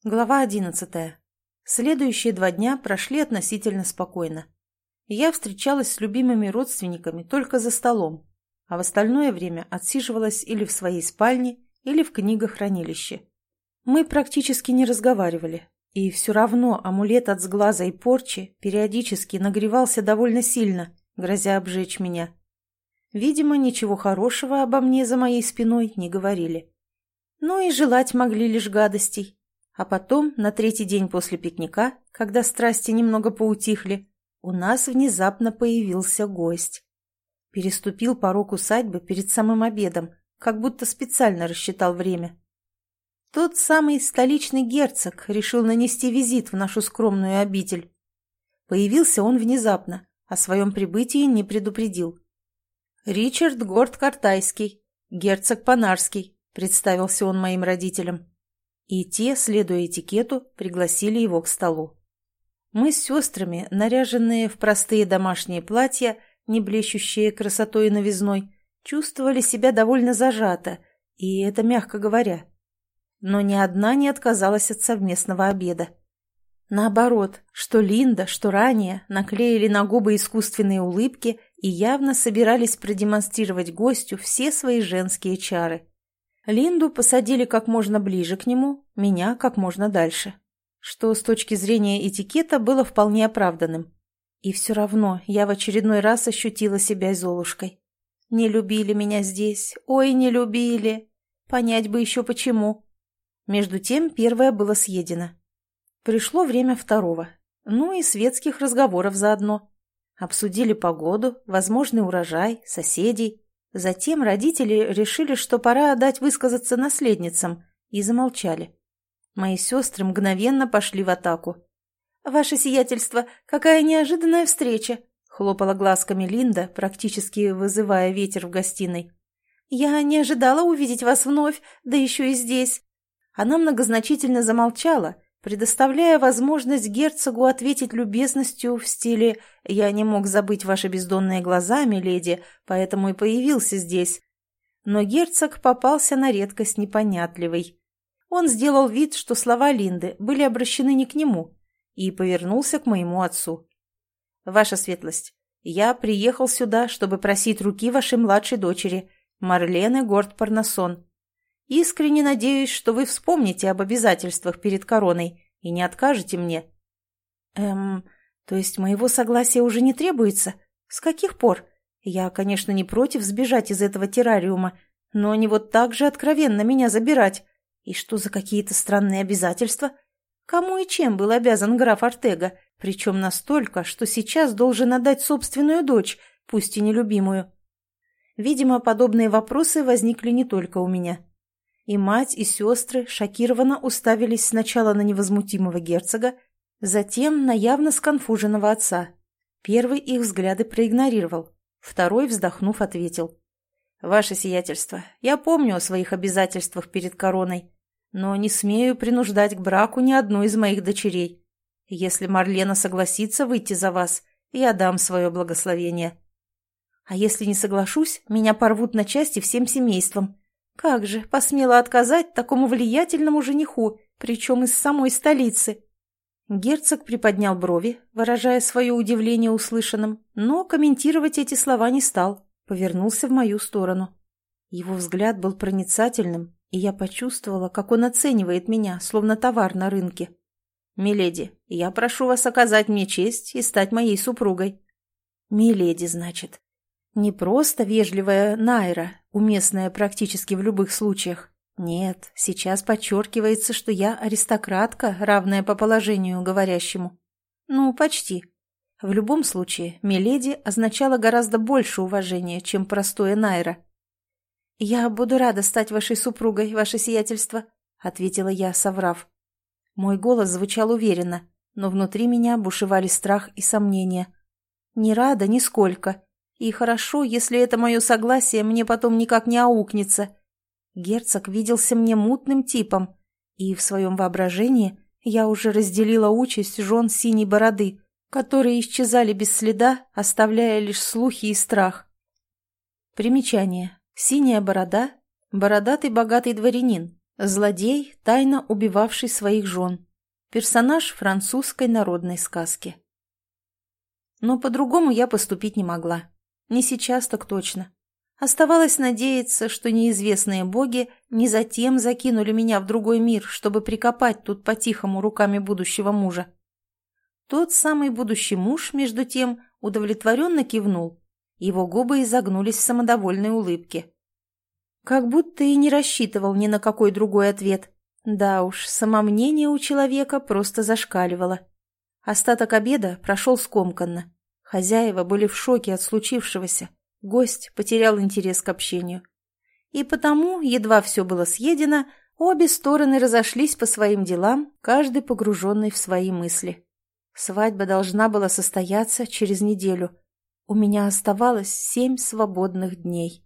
Глава 11. Следующие 2 дня прошли относительно спокойно. Я встречалась с любимыми родственниками только за столом, а в остальное время отсиживалась или в своей спальне, или в книгохранилище. Мы практически не разговаривали, и все равно амулет от сглаза и порчи периодически нагревался довольно сильно, грозя обжечь меня. Видимо, ничего хорошего обо мне за моей спиной не говорили. Ну и желать могли лишь гадостей. А потом, на 3-й день после пикника, когда страсти немного поутихли, у нас внезапно появился гость. Переступил порог усадьбы перед самым обедом, как будто специально рассчитал время. Тот самый столичный герцог решил нанести визит в нашу скромную обитель. Появился он внезапно, о своем прибытии не предупредил. «Ричард Горд-Картайский, герцог Панарский», представился он моим родителям. И те, следуя этикету, пригласили его к столу. Мы с сестрами, наряженные в простые домашние платья, не блещущие красотой и новизной, чувствовали себя довольно зажато, и это мягко говоря. Но ни одна не отказалась от совместного обеда. Наоборот, что Линда, что ранее наклеили на губы искусственные улыбки и явно собирались продемонстрировать гостю все свои женские чары. Линду посадили как можно ближе к нему, меня как можно дальше, что с точки зрения этикета было вполне оправданным. И все равно я в очередной раз ощутила себя Золушкой. Не любили меня здесь, ой, не любили. Понять бы еще почему. Между тем первое было съедено. Пришло время второго, ну и светских разговоров заодно. Обсудили погоду, возможный урожай, соседей. Затем родители решили, что пора дать высказаться наследницам, и замолчали. Мои сестры мгновенно пошли в атаку. «Ваше сиятельство, какая неожиданная встреча!» — хлопала глазками Линда, практически вызывая ветер в гостиной. «Я не ожидала увидеть вас вновь, да еще и здесь!» Она многозначительно замолчала, предоставляя возможность герцогу ответить любезностью в стиле «Я не мог забыть ваши бездонные глаза, миледи, поэтому и появился здесь». Но герцог попался на редкость непонятливый. Он сделал вид, что слова Линды были обращены не к нему, и повернулся к моему отцу. «Ваша светлость, я приехал сюда, чтобы просить руки вашей младшей дочери, Марлены Горд-Парнасон. Искренне надеюсь, что вы вспомните об обязательствах перед короной и не откажете мне». То есть моего согласия уже не требуется? С каких пор? Я, конечно, не против сбежать из этого террариума, но не вот так же откровенно меня забирать. И что за какие-то странные обязательства? Кому и чем был обязан граф Артега, причем настолько, что сейчас должен отдать собственную дочь, пусть и нелюбимую? Видимо, подобные вопросы возникли не только у меня. И мать, и сестры шокированно уставились сначала на невозмутимого герцога, затем на явно сконфуженного отца. Первый их взгляды проигнорировал, второй, вздохнув, ответил. «Ваше сиятельство, я помню о своих обязательствах перед короной, но не смею принуждать к браку ни одну из моих дочерей. Если Марлена согласится выйти за вас, я дам свое благословение. А если не соглашусь, меня порвут на части всем семейством. Как же, посмела отказать такому влиятельному жениху, причем из самой столицы?» Герцог приподнял брови, выражая свое удивление услышанным, но комментировать эти слова не стал, повернулся в мою сторону. Его взгляд был проницательным, и я почувствовала, как он оценивает меня, словно товар на рынке. «Миледи, я прошу вас оказать мне честь и стать моей супругой». «Миледи, значит». Не просто вежливая Найра, уместная практически в любых случаях. Нет, сейчас подчеркивается, что я аристократка, равная по положению говорящему. Ну, почти. В любом случае, миледи означало гораздо больше уважения, чем простое Найра. «Я буду рада стать вашей супругой, ваше сиятельство», — ответила я, соврав. Мой голос звучал уверенно, но внутри меня бушевали страх и сомнения. Не рада нисколько. И хорошо, если это мое согласие мне потом никак не аукнется. Герцог виделся мне мутным типом, и в своем воображении я уже разделила участь жен синей бороды, которые исчезали без следа, оставляя лишь слухи и страх. Примечание. Синяя борода – бородатый богатый дворянин, Злодей, тайно убивавший своих жен. Персонаж французской народной сказки. Но по-другому я поступить не могла. Не сейчас так точно. Оставалось надеяться, что неизвестные боги не затем закинули меня в другой мир, чтобы прикопать тут по-тихому руками будущего мужа. Тот самый будущий муж, между тем, удовлетворенно кивнул. Его губы изогнулись в самодовольной улыбке. Как будто и не рассчитывал ни на какой другой ответ. Да уж, самомнение у человека просто зашкаливало. Остаток обеда прошел скомканно. Хозяева были в шоке от случившегося. Гость потерял интерес к общению. И потому, едва все было съедено, обе стороны разошлись по своим делам, каждый погруженный в свои мысли. Свадьба должна была состояться через неделю. У меня оставалось 7 свободных дней.